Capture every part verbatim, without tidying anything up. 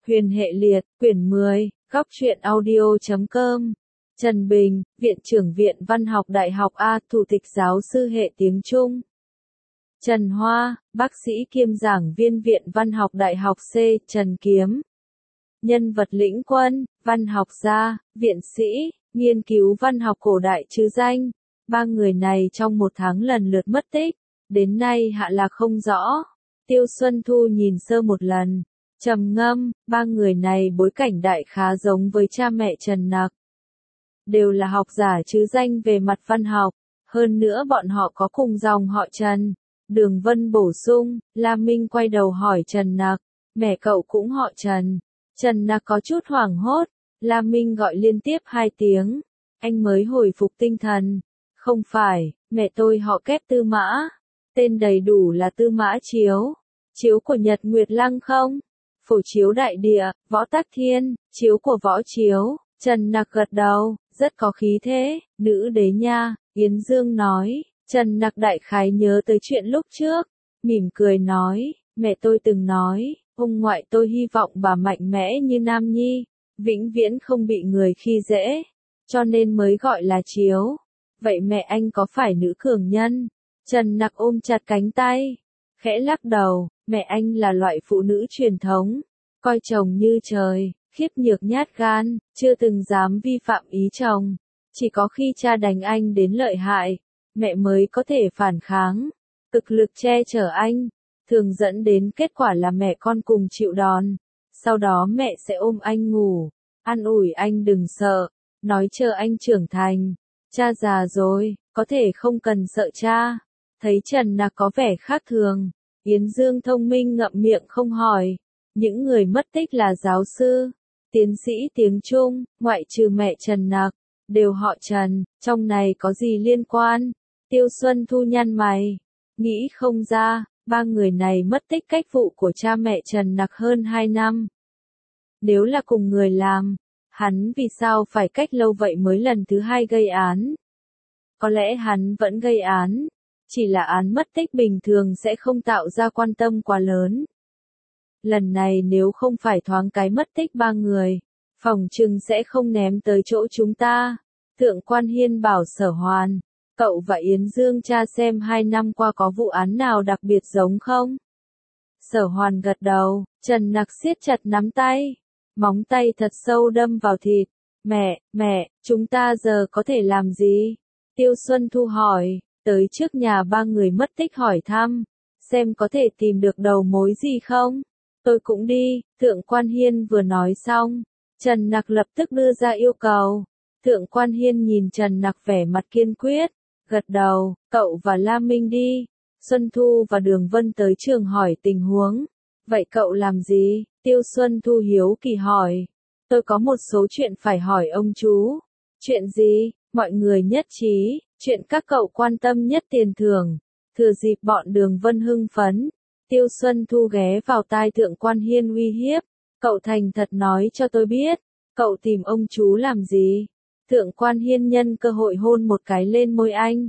Huyền hệ liệt, quyển mười, góc truyện audio chấm com. Trần Bình, Viện trưởng Viện Văn học Đại học A, Thủ tịch giáo sư hệ tiếng Trung. Trần Hoa, bác sĩ kiêm giảng viên Viện Văn học Đại học C, Trần Kiếm. Nhân vật lĩnh quân, văn học gia, viện sĩ, nghiên cứu văn học cổ đại trứ danh. Ba người này trong một tháng lần lượt mất tích, đến nay hạ lạc không rõ. Tiêu Xuân Thu nhìn sơ một lần, trầm ngâm, ba người này bối cảnh đại khá giống với cha mẹ Trần Nặc. Đều là học giả trứ danh về mặt văn học, hơn nữa bọn họ có cùng dòng họ Trần. Đường Vân bổ sung, La Minh quay đầu hỏi Trần Nặc, mẹ cậu cũng họ Trần. Trần Nặc có chút hoảng hốt, La Minh gọi liên tiếp hai tiếng, anh mới hồi phục tinh thần. Không phải, mẹ tôi họ Kép Tư Mã, tên đầy đủ là Tư Mã Chiếu. Chiếu của Nhật Nguyệt Lăng không? Phổ Chiếu Đại Địa, Võ Tắc Thiên, chiếu của Võ Chiếu. Trần Nặc gật đầu, rất có khí thế, nữ đế nha, Yến Dương nói. Trần Nặc đại khái nhớ tới chuyện lúc trước, mỉm cười nói, mẹ tôi từng nói, ông ngoại tôi hy vọng bà mạnh mẽ như Nam Nhi, vĩnh viễn không bị người khi dễ, cho nên mới gọi là Chiếu. Vậy mẹ anh có phải nữ cường nhân? Trần Nặc ôm chặt cánh tay, khẽ lắc đầu, mẹ anh là loại phụ nữ truyền thống, coi chồng như trời, khiếp nhược nhát gan, chưa từng dám vi phạm ý chồng. Chỉ có khi cha đánh anh đến lợi hại, mẹ mới có thể phản kháng, cực lực che chở anh, thường dẫn đến kết quả là mẹ con cùng chịu đòn. Sau đó mẹ sẽ ôm anh ngủ, an ủi anh đừng sợ, nói chờ anh trưởng thành. Cha già rồi, có thể không cần sợ cha. Thấy Trần Nặc có vẻ khác thường, Yến Dương thông minh ngậm miệng không hỏi. Những người mất tích là giáo sư, tiến sĩ tiếng Trung, ngoại trừ mẹ Trần Nặc, đều họ Trần, trong này có gì liên quan? Tiêu Xuân Thu nhăn mày, nghĩ không ra, ba người này mất tích cách vụ của cha mẹ Trần Nặc hơn hai năm. Nếu là cùng người làm, hắn vì sao phải cách lâu vậy mới lần thứ hai gây án? Có lẽ hắn vẫn gây án, chỉ là án mất tích bình thường sẽ không tạo ra quan tâm quá lớn. Lần này nếu không phải thoáng cái mất tích ba người, phòng trừng sẽ không ném tới chỗ chúng ta. Thượng quan Hiên bảo Sở Hoàn, cậu và Yến Dương tra xem hai năm qua có vụ án nào đặc biệt giống không? Sở Hoàn gật đầu, Trần Nặc siết chặt nắm tay, móng tay thật sâu đâm vào thịt. Mẹ, mẹ, chúng ta giờ có thể làm gì? Tiêu Xuân Thu hỏi, tới trước nhà ba người mất tích hỏi thăm, xem có thể tìm được đầu mối gì không? Tôi cũng đi, Thượng quan Hiên vừa nói xong, Trần Nặc lập tức đưa ra yêu cầu. Thượng quan Hiên nhìn Trần Nặc vẻ mặt kiên quyết, gật đầu, cậu và La Minh đi. Xuân Thu và Đường Vân tới trường hỏi tình huống. Vậy cậu làm gì? Tiêu Xuân Thu hiếu kỳ hỏi. Tôi có một số chuyện phải hỏi ông chú. Chuyện gì? Mọi người nhất trí, chuyện các cậu quan tâm nhất tiền thưởng. Thừa dịp bọn Đường Vân hưng phấn, Tiêu Xuân Thu ghé vào tai Thượng quan Hiên uy hiếp. Cậu thành thật nói cho tôi biết, cậu tìm ông chú làm gì? Thượng quan Hiên nhân cơ hội hôn một cái lên môi anh.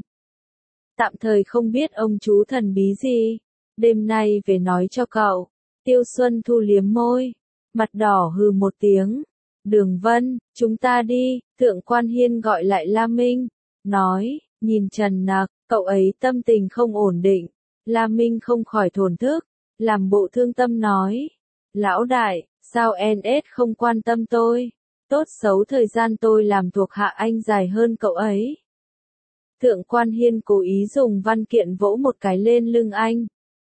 Tạm thời không biết ông chú thần bí gì, đêm nay về nói cho cậu. Tiêu Xuân Thu liếm môi, mặt đỏ hừ một tiếng. Đường Vân, chúng ta đi. Thượng quan Hiên gọi lại La Minh, nói, nhìn Trần Nặc, cậu ấy tâm tình không ổn định. La Minh không khỏi thổn thức, làm bộ thương tâm nói, lão đại, sao en ét không quan tâm tôi? Tốt xấu thời gian tôi làm thuộc hạ anh dài hơn cậu ấy. Thượng quan Hiên cố ý dùng văn kiện vỗ một cái lên lưng anh.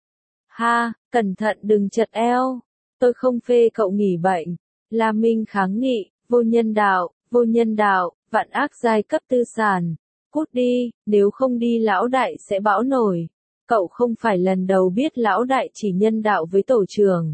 Ha, cẩn thận đừng chật eo, tôi không phê cậu nghỉ bệnh. La Minh kháng nghị, vô nhân đạo, vô nhân đạo, vạn ác giai cấp tư sản. Cút đi, nếu không đi lão đại sẽ bão nổi. Cậu không phải lần đầu biết lão đại chỉ nhân đạo với tổ trưởng.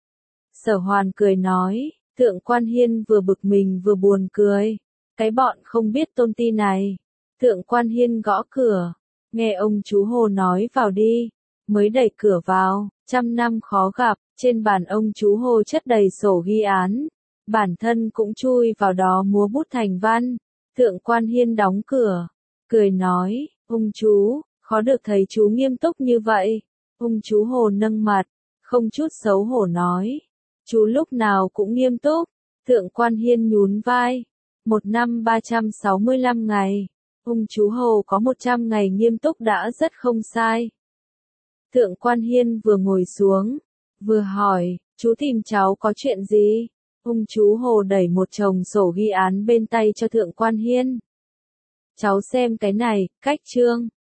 Sở Hoàn cười nói. Thượng quan Hiên vừa bực mình vừa buồn cười. Cái bọn không biết tôn ti này. Thượng quan Hiên gõ cửa. Nghe ông chú Hồ nói vào đi. Mới đẩy cửa vào, trăm năm khó gặp, trên bàn ông chú Hồ chất đầy sổ ghi án. Bản thân cũng chui vào đó múa bút thành văn. Thượng quan Hiên đóng cửa, cười nói, ông chú, khó được thấy chú nghiêm túc như vậy. Ông chú Hồ nâng mặt, không chút xấu hổ nói. Chú lúc nào cũng nghiêm túc. Thượng quan Hiên nhún vai. Một năm ba trăm sáu mươi lăm ngày. Ung chú Hồ có một trăm ngày nghiêm túc đã rất không sai. Thượng quan Hiên vừa ngồi xuống, vừa hỏi, chú tìm cháu có chuyện gì? Ung chú Hồ đẩy một chồng sổ ghi án bên tay cho Thượng quan Hiên. Cháu xem cái này, cách chương.